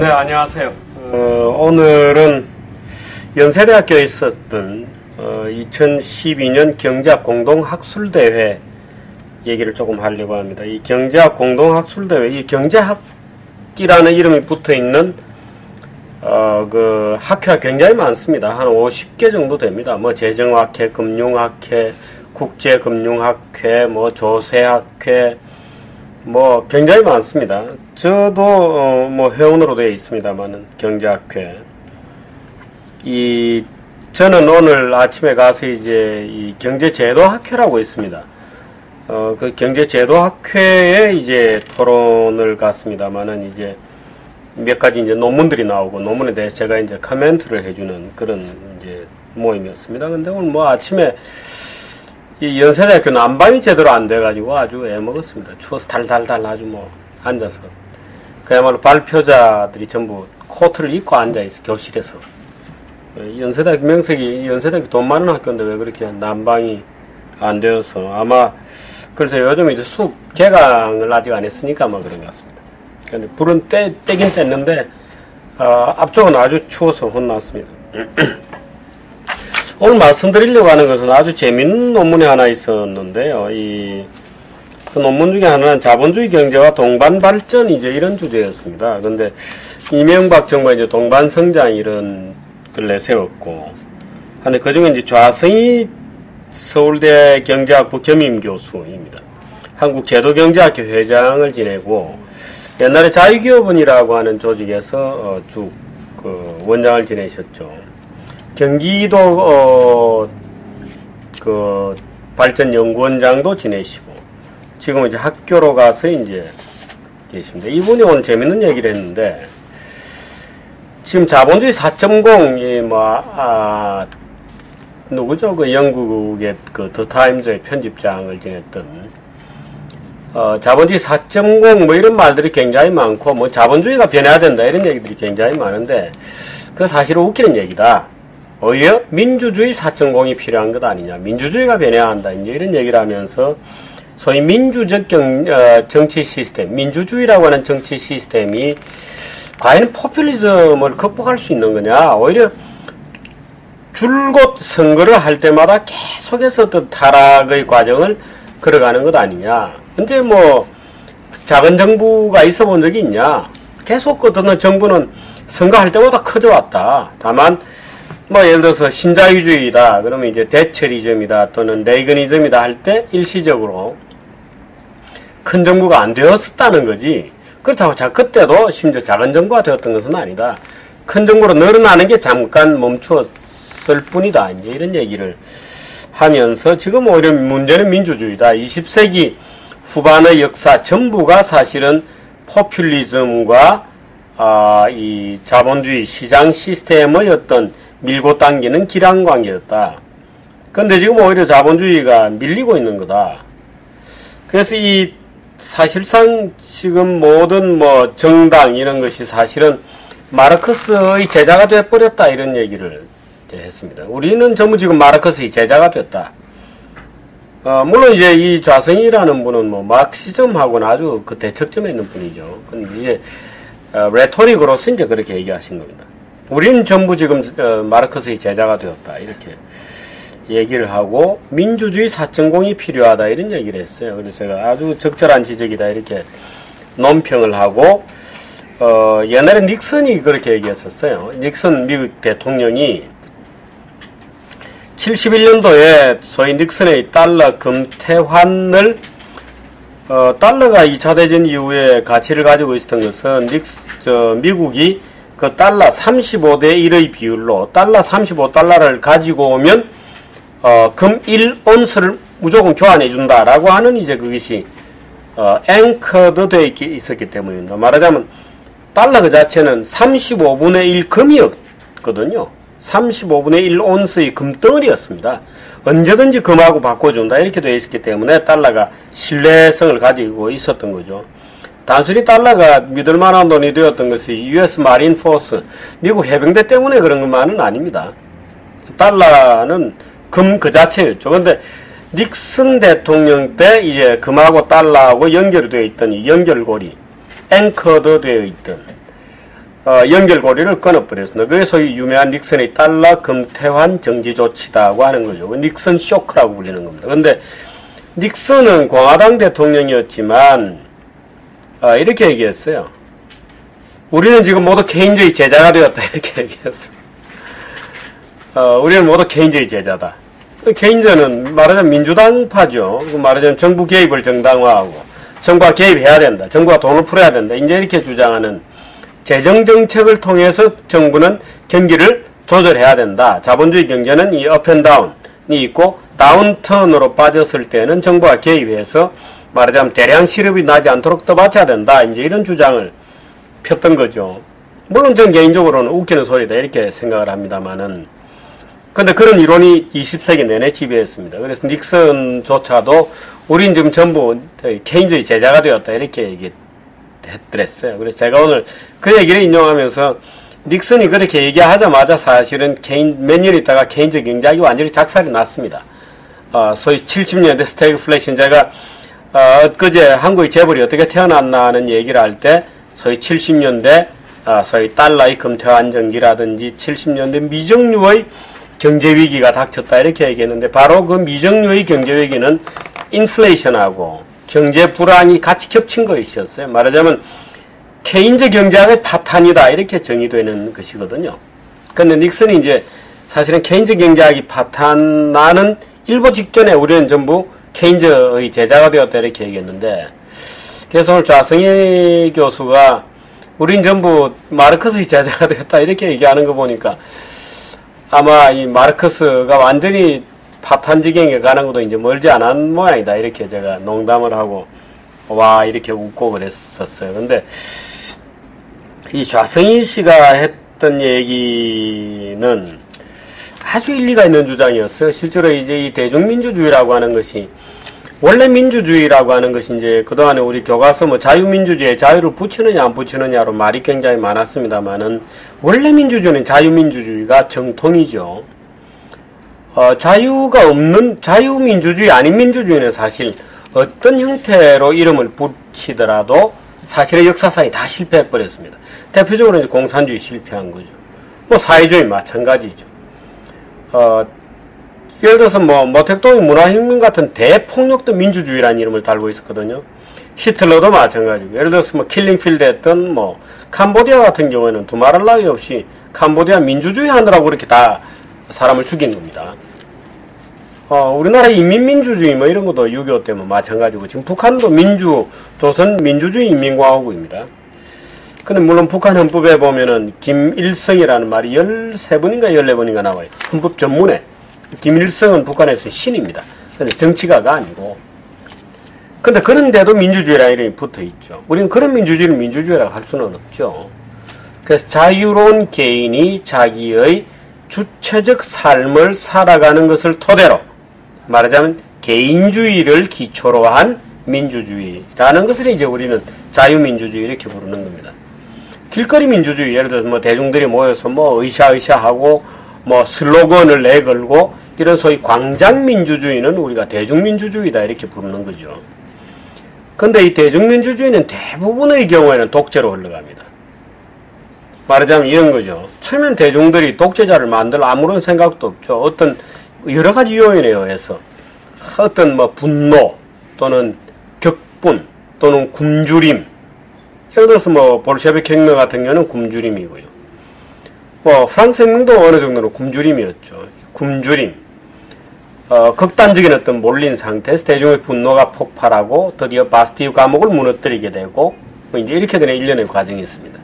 네, 안녕하세요. 오늘은 연세대학교에 있었던 2012년 경제학 공동학술대회 얘기를 조금 하려고 합니다. 이 경제학 공동학술대회, 이 경제학이라는 이름이 붙어있는 그 학회가 굉장히 많습니다. 한 50개 정도 됩니다. 뭐 재정학회, 금융학회, 국제금융학회, 뭐 조세학회, 뭐 굉장히 많습니다. 저도 뭐 회원으로 되어 있습니다만은 경제학회. 저는 오늘 아침에 가서 이제 이 경제제도학회라고 있습니다. 그 경제제도학회에 이제 토론을 갔습니다만은 이제 몇 가지 이제 논문들이 나오고 논문에 대해서 제가 이제 코멘트를 해주는 그런 이제 모임이었습니다. 근데 오늘 뭐 아침에 이 연세대학교 난방이 제대로 안 돼가지고 아주 애먹었습니다. 추워서 달달달 아주 뭐 앉아서. 그야말로 발표자들이 전부 코트를 입고 앉아있어, 교실에서. 연세대학교 명색이, 연세대학교 돈 많은 학교인데 왜 그렇게 난방이 안 되어서 아마, 그래서 요즘 이제 수업 개강을 아직 안 했으니까 아마 그런 것 같습니다. 근데 불은 떼긴 뗐는데, 앞쪽은 아주 추워서 혼났습니다. 오늘 말씀드리려고 하는 것은 아주 재밌는 논문이 하나 있었는데요. 그 논문 중에 하나는 자본주의 경제와 동반 발전 이제 이런 주제였습니다. 근데 이명박 정부가 이제 동반 성장 이런 걸 내세웠고, 근데 그 중에 이제 좌성희 서울대 경제학부 겸임 교수입니다. 한국제도경제학회 회장을 지내고, 옛날에 자유기업원이라고 하는 조직에서 쭉 그 원장을 지내셨죠. 경기도 그 발전연구원장도 지내시고 지금 이제 학교로 가서 이제 계십니다. 이분이 오늘 재밌는 얘기를 했는데 지금 자본주의 4.0이 누구죠? 그 영국의 그 더 타임즈의 편집장을 지냈던 자본주의 4.0 뭐 이런 말들이 굉장히 많고 뭐 자본주의가 변해야 된다 이런 얘기들이 굉장히 많은데 그 사실은 웃기는 얘기다. 오히려 민주주의 4.0이 필요한 것 아니냐. 민주주의가 변해야 한다. 이제 이런 얘기를 하면서 소위 민주적 정치 시스템, 민주주의라고 하는 정치 시스템이 과연 포퓰리즘을 극복할 수 있는 거냐. 오히려 줄곧 선거를 할 때마다 계속해서 어떤 타락의 과정을 걸어가는 것 아니냐. 근데 뭐 작은 정부가 있어 본 적이 있냐. 계속 어떤 정부는 선거할 때마다 커져왔다. 다만 뭐 예를 들어서 신자유주의다 그러면 이제 대처리즘이다 또는 레이건이즘이다 할 때 일시적으로 큰 정부가 안 되었었다는 거지. 그렇다고 그때도 심지어 작은 정부가 되었던 것은 아니다. 큰 정부로 늘어나는 게 잠깐 멈추었을 뿐이다. 이제 이런 얘기를 하면서 지금 오히려 문제는 민주주의다. 20세기 후반의 역사 전부가 사실은 포퓰리즘과 이 자본주의 시장 시스템의 어떤 밀고 당기는 기량관계였다. 그런데 지금 오히려 자본주의가 밀리고 있는 거다. 그래서 사실상 지금 모든 뭐 정당 이런 것이 사실은 마르크스의 제자가 되어버렸다 이런 얘기를 했습니다. 우리는 전부 지금 마르크스의 제자가 됐다. 물론 이제 이 좌성희라는 분은 뭐 마르크시즘하고는 아주 그 대척점에 있는 분이죠. 근데 이제 레토릭으로서 이제 그렇게 얘기하신 겁니다. 우리는 전부 지금 마르크스의 제자가 되었다 이렇게 얘기를 하고 민주주의 4.0이 필요하다 이런 얘기를 했어요. 그래서 제가 아주 적절한 지적이다 이렇게 논평을 하고 옛날에 닉슨이 그렇게 얘기했었어요. 닉슨 미국 대통령이 71년도에 소위 닉슨의 달러 금태환을 달러가 2차 대전 이후에 가치를 가지고 있었던 것은 미국이 그 달러 35대 1의 비율로 달러 35달러를 가지고 오면 금 1온스를 무조건 교환해 준다라고 하는 이제 그것이 앵커드 되어 있었기 때문입니다. 말하자면 달러 그 자체는 35분의 1 금이었거든요. 35분의 1 온스의 금덩어리였습니다. 언제든지 금하고 바꿔준다 이렇게 되어 있었기 때문에 달러가 신뢰성을 가지고 있었던 거죠. 단순히 달러가 믿을 만한 돈이 되었던 것이 US 마린 포스, 미국 해병대 때문에 그런 것만은 아닙니다. 달러는 금 그 자체였죠. 그런데 닉슨 대통령 때 이제 금하고 달러하고 연결되어 있던 이 연결고리, 앵커드 되어 있던 연결고리를 끊어버렸습니다. 그게 소위 유명한 닉슨의 달러 금태환 정지 조치다고 하는 거죠. 닉슨 쇼크라고 불리는 겁니다. 근데 닉슨은 공화당 대통령이었지만 이렇게 얘기했어요. 우리는 지금 모두 개인주의 제자가 되었다 이렇게 얘기했어요. 우리는 모두 개인주의 제자다. 개인주의는 말하자면 민주당파죠. 말하자면 정부 개입을 정당화하고 정부가 개입해야 된다. 정부가 돈을 풀어야 된다. 이제 이렇게 주장하는 재정정책을 통해서 정부는 경기를 조절해야 된다. 자본주의 경제는 이 업앤다운이 있고 다운턴으로 빠졌을 때는 정부가 개입해서 말하자면 대량 실업이 나지 않도록 떠받쳐야 된다. 이제 이런 주장을 폈던 거죠. 물론 전 개인적으로는 웃기는 소리다 이렇게 생각을 합니다만은 근데 그런 이론이 20세기 내내 지배했습니다. 그래서 닉슨조차도 우린 지금 전부 개인주의 제자가 되었다 이렇게 얘기했더랬어요. 그래서 제가 오늘 그 얘기를 인용하면서 닉슨이 그렇게 얘기하자마자 사실은 몇 년 있다가 개인적 경제학이 완전히 작살이 났습니다. 소위 70년대 스태그플레이션 제가 엊그제 한국의 재벌이 어떻게 태어났나는 얘기를 할 때 소위 70년대 소위 달러의 금태 안정기라든지 70년대 미정유의 경제위기가 닥쳤다 이렇게 얘기했는데 바로 그 미정유의 경제위기는 인플레이션하고 경제 불황이 같이 겹친 것이었어요. 말하자면 케인즈 경제학의 파탄이다 이렇게 정의되는 것이거든요. 근데 닉슨이 이제 사실은 케인즈 경제학이 파탄나는 일보 직전에 우리는 전부 케인즈의 제자가 되었다 이렇게 얘기했는데 그래서 오늘 좌성희 교수가 우린 전부 마르크스의 제자가 되었다 이렇게 얘기하는 거 보니까 아마 이 마르크스가 완전히 파탄 지경에 가는 것도 이제 멀지 않은 모양이다 이렇게 제가 농담을 하고 와 이렇게 웃고 그랬었어요. 근데 이 좌성희 씨가 했던 얘기는 아주 일리가 있는 주장이었어요. 실제로 이제 이 대중민주주의라고 하는 것이 원래 민주주의라고 하는 것이 이제 그동안에 우리 교과서 뭐 자유민주주의에 자유를 붙이느냐 안 붙이느냐로 말이 굉장히 많았습니다만은 원래 민주주의는 자유민주주의가 정통이죠. 자유가 없는 자유민주주의 아닌 민주주의는 사실 어떤 형태로 이름을 붙이더라도 사실의 역사상이 다 실패해버렸습니다. 대표적으로 이제 공산주의 실패한 거죠. 뭐 사회주의 마찬가지죠. 예를 들어서 뭐 모택동의 문화혁명 같은 대폭력도 민주주의라는 이름을 달고 있었거든요. 히틀러도 마찬가지고 예를 들어서 뭐 킬링필드 했던 뭐 캄보디아 같은 경우에는 두말할 나위 없이 캄보디아 민주주의 하느라고 그렇게 다 사람을 죽인 겁니다. 우리나라 인민민주주의 뭐 이런 것도 6.25 때문에 마찬가지고 지금 북한도 조선 민주주의 인민공화국입니다. 근데 물론 북한 헌법에 보면은 김일성이라는 말이 13번인가 14번인가 나와요. 헌법 전문에. 김일성은 북한에서 신입니다. 근데 정치가가 아니고. 근데 그런데도 민주주의라는 이름이 붙어 있죠. 우리는 그런 민주주의를 민주주의라고 할 수는 없죠. 그래서 자유로운 개인이 자기의 주체적 삶을 살아가는 것을 토대로 말하자면 개인주의를 기초로 한 민주주의라는 것을 이제 우리는 자유민주주의 이렇게 부르는 겁니다. 길거리 민주주의, 예를 들어서 뭐 대중들이 모여서 뭐 으쌰으쌰하고 뭐 슬로건을 내걸고 이런 소위 광장민주주의는 우리가 대중민주주의다 이렇게 부르는 거죠. 근데 이 대중민주주의는 대부분의 경우에는 독재로 흘러갑니다. 말하자면 이런 거죠. 처음엔 대중들이 독재자를 만들 아무런 생각도 없죠. 어떤 여러 가지 요인에 의해서 어떤 뭐 분노 또는 격분 또는 굶주림, 예를 들어서 뭐 볼셰비크 혁명 같은 경우는 굶주림이고요. 뭐 프랑스 혁명도 어느 정도는 굶주림이었죠. 굶주림, 극단적인 어떤 몰린 상태에서 대중의 분노가 폭발하고 드디어 바스티유 감옥을 무너뜨리게 되고 뭐 이제 이렇게 되는 일련의 과정이 있습니다.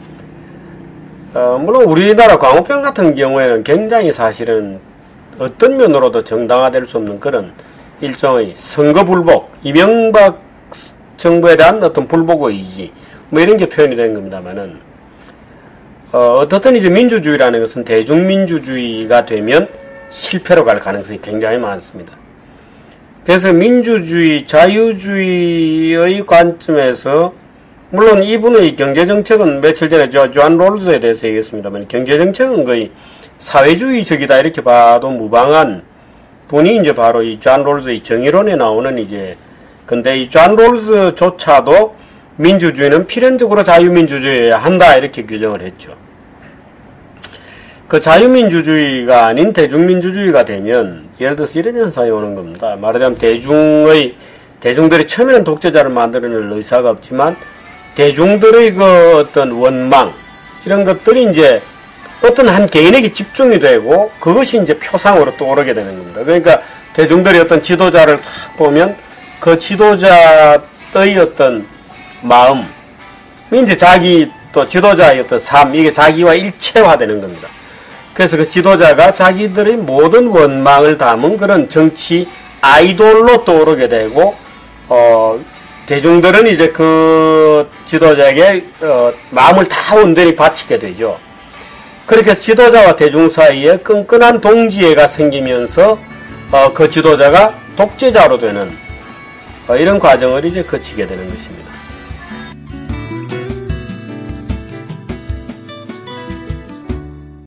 물론 우리나라 광우병 같은 경우에는 굉장히 사실은 어떤 면으로도 정당화될 수 없는 그런 일종의 선거 불복, 이명박 정부에 대한 어떤 불복 의지 뭐 이런 게 표현이 된 겁니다만은 어떻든 이제 민주주의라는 것은 대중민주주의가 되면 실패로 갈 가능성이 굉장히 많습니다. 그래서 민주주의, 자유주의의 관점에서 물론 이분의 경제정책은 며칠 전에 존 롤즈에 대해서 얘기했습니다만 경제정책은 거의 사회주의적이다 이렇게 봐도 무방한 분이 이제 바로 이 존 롤즈의 정의론에 나오는 이제 근데 이 존 롤즈조차도 민주주의는 필연적으로 자유민주주의여야 한다 이렇게 규정을 했죠. 그 자유민주주의가 아닌 대중민주주의가 되면 예를 들어서 이런 현상이 오는 겁니다. 말하자면 대중들이 처음에는 독재자를 만들어낼 의사가 없지만 대중들의 그 어떤 원망 이런 것들이 이제 어떤 한 개인에게 집중이 되고 그것이 이제 표상으로 또 오르게 되는 겁니다. 그러니까 대중들이 어떤 지도자를 딱 보면 그 지도자의 어떤 마음, 이제 자기 또 지도자의 어떤 삶, 이게 자기와 일체화되는 겁니다. 그래서 그 지도자가 자기들의 모든 원망을 담은 그런 정치 아이돌로 떠오르게 되고, 대중들은 이제 그 지도자에게, 마음을 다 온전히 바치게 되죠. 그렇게 지도자와 대중 사이에 끈끈한 동지애가 생기면서, 그 지도자가 독재자로 되는, 이런 과정을 이제 거치게 되는 것입니다.